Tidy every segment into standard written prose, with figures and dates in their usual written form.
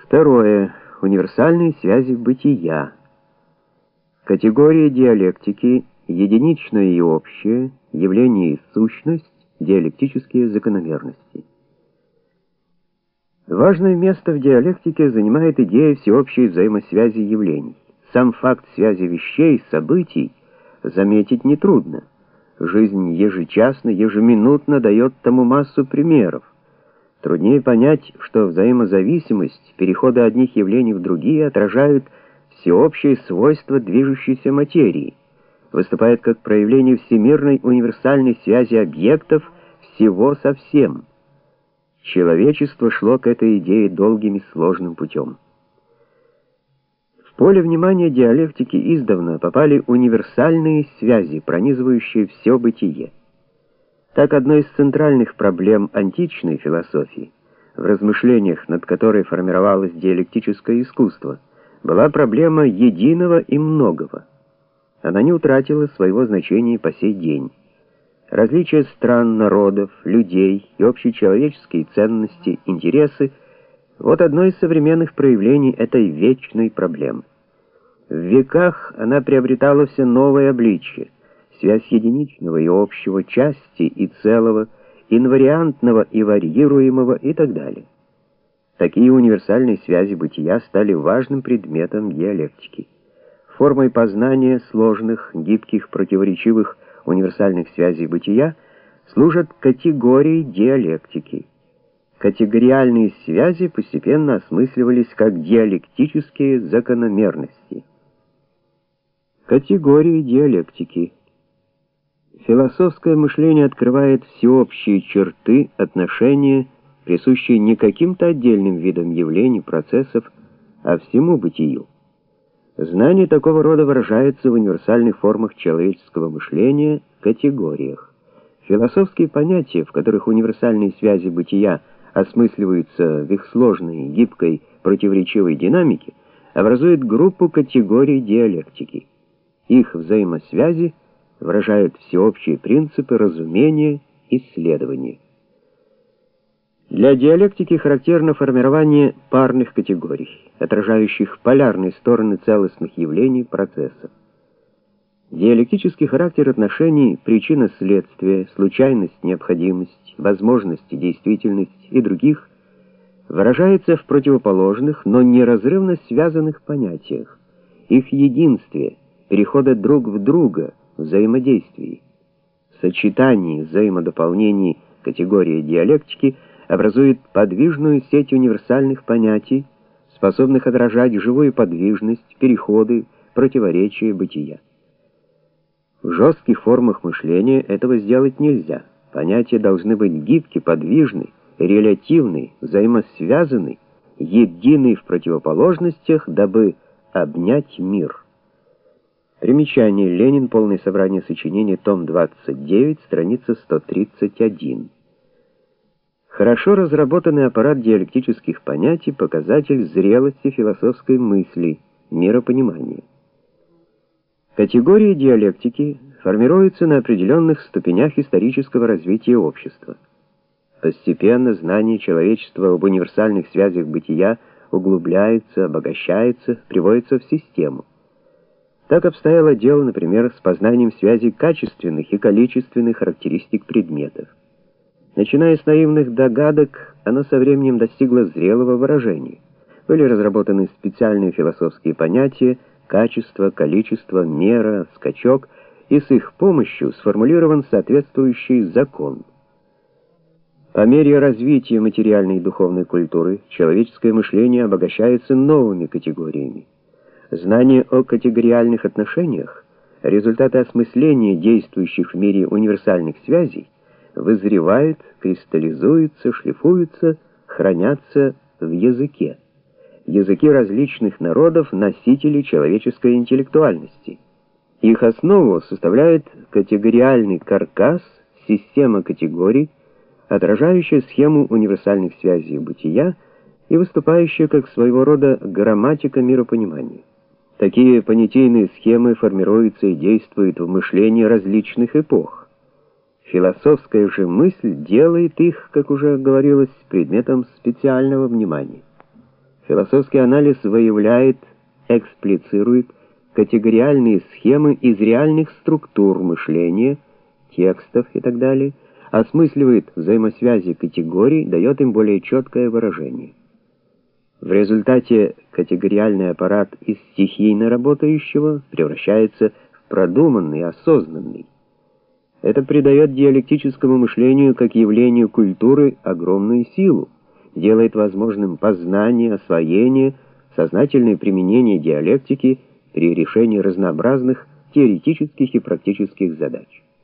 Второе. Универсальные связи бытия. Категория диалектики: единичное и общее, явление и сущность, диалектические закономерности. Важное место в диалектике занимает идея всеобщей взаимосвязи явлений. Сам факт связи вещей, событий заметить нетрудно. Жизнь ежечасно, ежеминутно дает тому массу примеров. Труднее понять, что взаимозависимость, переходы одних явлений в другие отражают всеобщие свойства движущейся материи, выступает как проявление всемирной универсальной связи объектов всего со всем. Человечество шло к этой идее долгим и сложным путем. В поле внимания диалектики издавна попали универсальные связи, пронизывающие все бытие. Так, одной из центральных проблем античной философии, в размышлениях над которой формировалось диалектическое искусство, была проблема единого и многого. Она не утратила своего значения по сей день. Различия стран, народов, людей и общечеловеческие ценности, интересы — вот одно из современных проявлений этой вечной проблемы. В веках она приобретала все новое обличие. Связь единичного и общего, части и целого, инвариантного и варьируемого и так далее. Такие универсальные связи бытия стали важным предметом диалектики. Формой познания сложных, гибких, противоречивых универсальных связей бытия служат категории диалектики. Категориальные связи постепенно осмысливались как диалектические закономерности. Категории диалектики. Философское мышление открывает всеобщие черты отношения, присущие не каким-то отдельным видам явлений, процессов, а всему бытию. Знание такого рода выражается в универсальных формах человеческого мышления, категориях. Философские понятия, в которых универсальные связи бытия осмысливаются в их сложной, гибкой, противоречивой динамике, образуют группу категорий диалектики. Их взаимосвязи выражают всеобщие принципы разумения и исследования. Для диалектики характерно формирование парных категорий, отражающих полярные стороны целостных явлений, процессов. Диалектический характер отношений причина-следствие, случайность, необходимость, возможность, действительность и других выражается в противоположных, но неразрывно связанных понятиях, их единстве, перехода друг в друга, взаимодействии. Сочетание, взаимодополнение категории диалектики образует подвижную сеть универсальных понятий, способных отражать живую подвижность, переходы, противоречия бытия. В жестких формах мышления этого сделать нельзя. Понятия должны быть гибки, подвижны, релятивны, взаимосвязаны, едины в противоположностях, дабы обнять мир. Примечание. Ленин. Полное собрание сочинений. Том 29. Страница 131. Хорошо разработанный аппарат диалектических понятий — показатель зрелости философской мысли, миропонимания. Категории диалектики формируются на определенных ступенях исторического развития общества. Постепенно знание человечества об универсальных связях бытия углубляется, обогащается, приводится в систему. Так обстояло дело, например, с познанием связей качественных и количественных характеристик предметов. Начиная с наивных догадок, оно со временем достигло зрелого выражения. Были разработаны специальные философские понятия: качество, количество, мера, скачок, и с их помощью сформулирован соответствующий закон. По мере развития материальной и духовной культуры человеческое мышление обогащается новыми категориями. Знание о категориальных отношениях, результаты осмысления действующих в мире универсальных связей, вызревают, кристаллизуются, шлифуются, хранятся в языке. Языки различных народов — носители человеческой интеллектуальности. Их основу составляет категориальный каркас, система категорий, отражающая схему универсальных связей бытия и выступающая как своего рода грамматика миропонимания. Такие понятийные схемы формируются и действуют в мышлении различных эпох. Философская же мысль делает их, как уже говорилось, предметом специального внимания. Философский анализ выявляет, эксплицирует категориальные схемы из реальных структур мышления, текстов и так далее, осмысливает взаимосвязи категорий, дает им более четкое выражение. В результате категориальный аппарат из стихийно работающего превращается в продуманный, осознанный. Это придает диалектическому мышлению как явлению культуры огромную силу, делает возможным познание, освоение, сознательное применение диалектики при решении разнообразных теоретических и практических задач.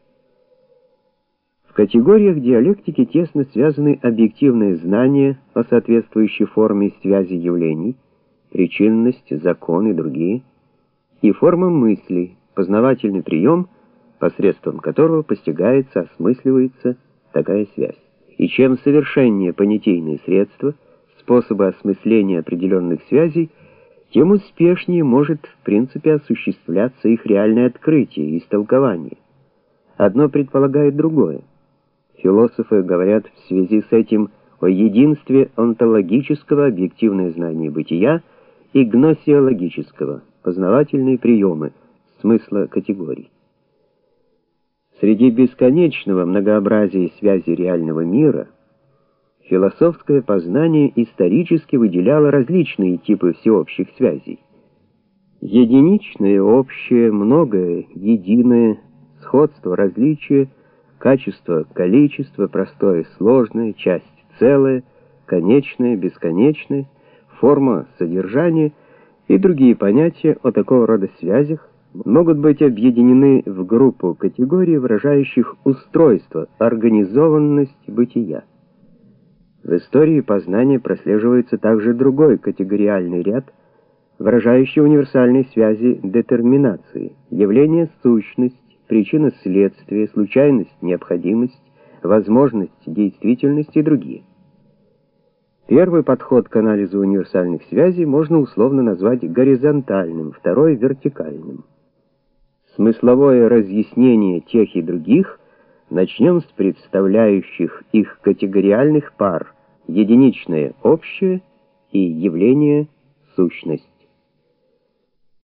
В категориях диалектики тесно связаны объективные знания о соответствующей форме связи явлений, причинность, закон и другие, и форма мысли, познавательный прием, посредством которого постигается, осмысливается такая связь. И чем совершеннее понятийные средства, способы осмысления определенных связей, тем успешнее может в принципе осуществляться их реальное открытие и истолкование. Одно предполагает другое. Философы говорят в связи с этим о единстве онтологического, объективное знание бытия, и гносеологического, познавательные приемы, смысла категорий. Среди бесконечного многообразия связей реального мира философское познание исторически выделяло различные типы всеобщих связей. Единичное, общее, многое, единое, сходство, различие, качество, количество, простое, сложное, часть, целое, конечное, бесконечное, форма, содержание и другие понятия о такого рода связях могут быть объединены в группу категорий, выражающих устройство, организованность бытия. В истории познания прослеживается также другой категориальный ряд, выражающий универсальные связи детерминации, явление сущность, причина следствие, случайность, необходимость, возможность, действительность и другие. Первый подход к анализу универсальных связей можно условно назвать горизонтальным, второй — вертикальным. Смысловое разъяснение тех и других начнем с представляющих их категориальных пар: единичное — общее и явление — сущность.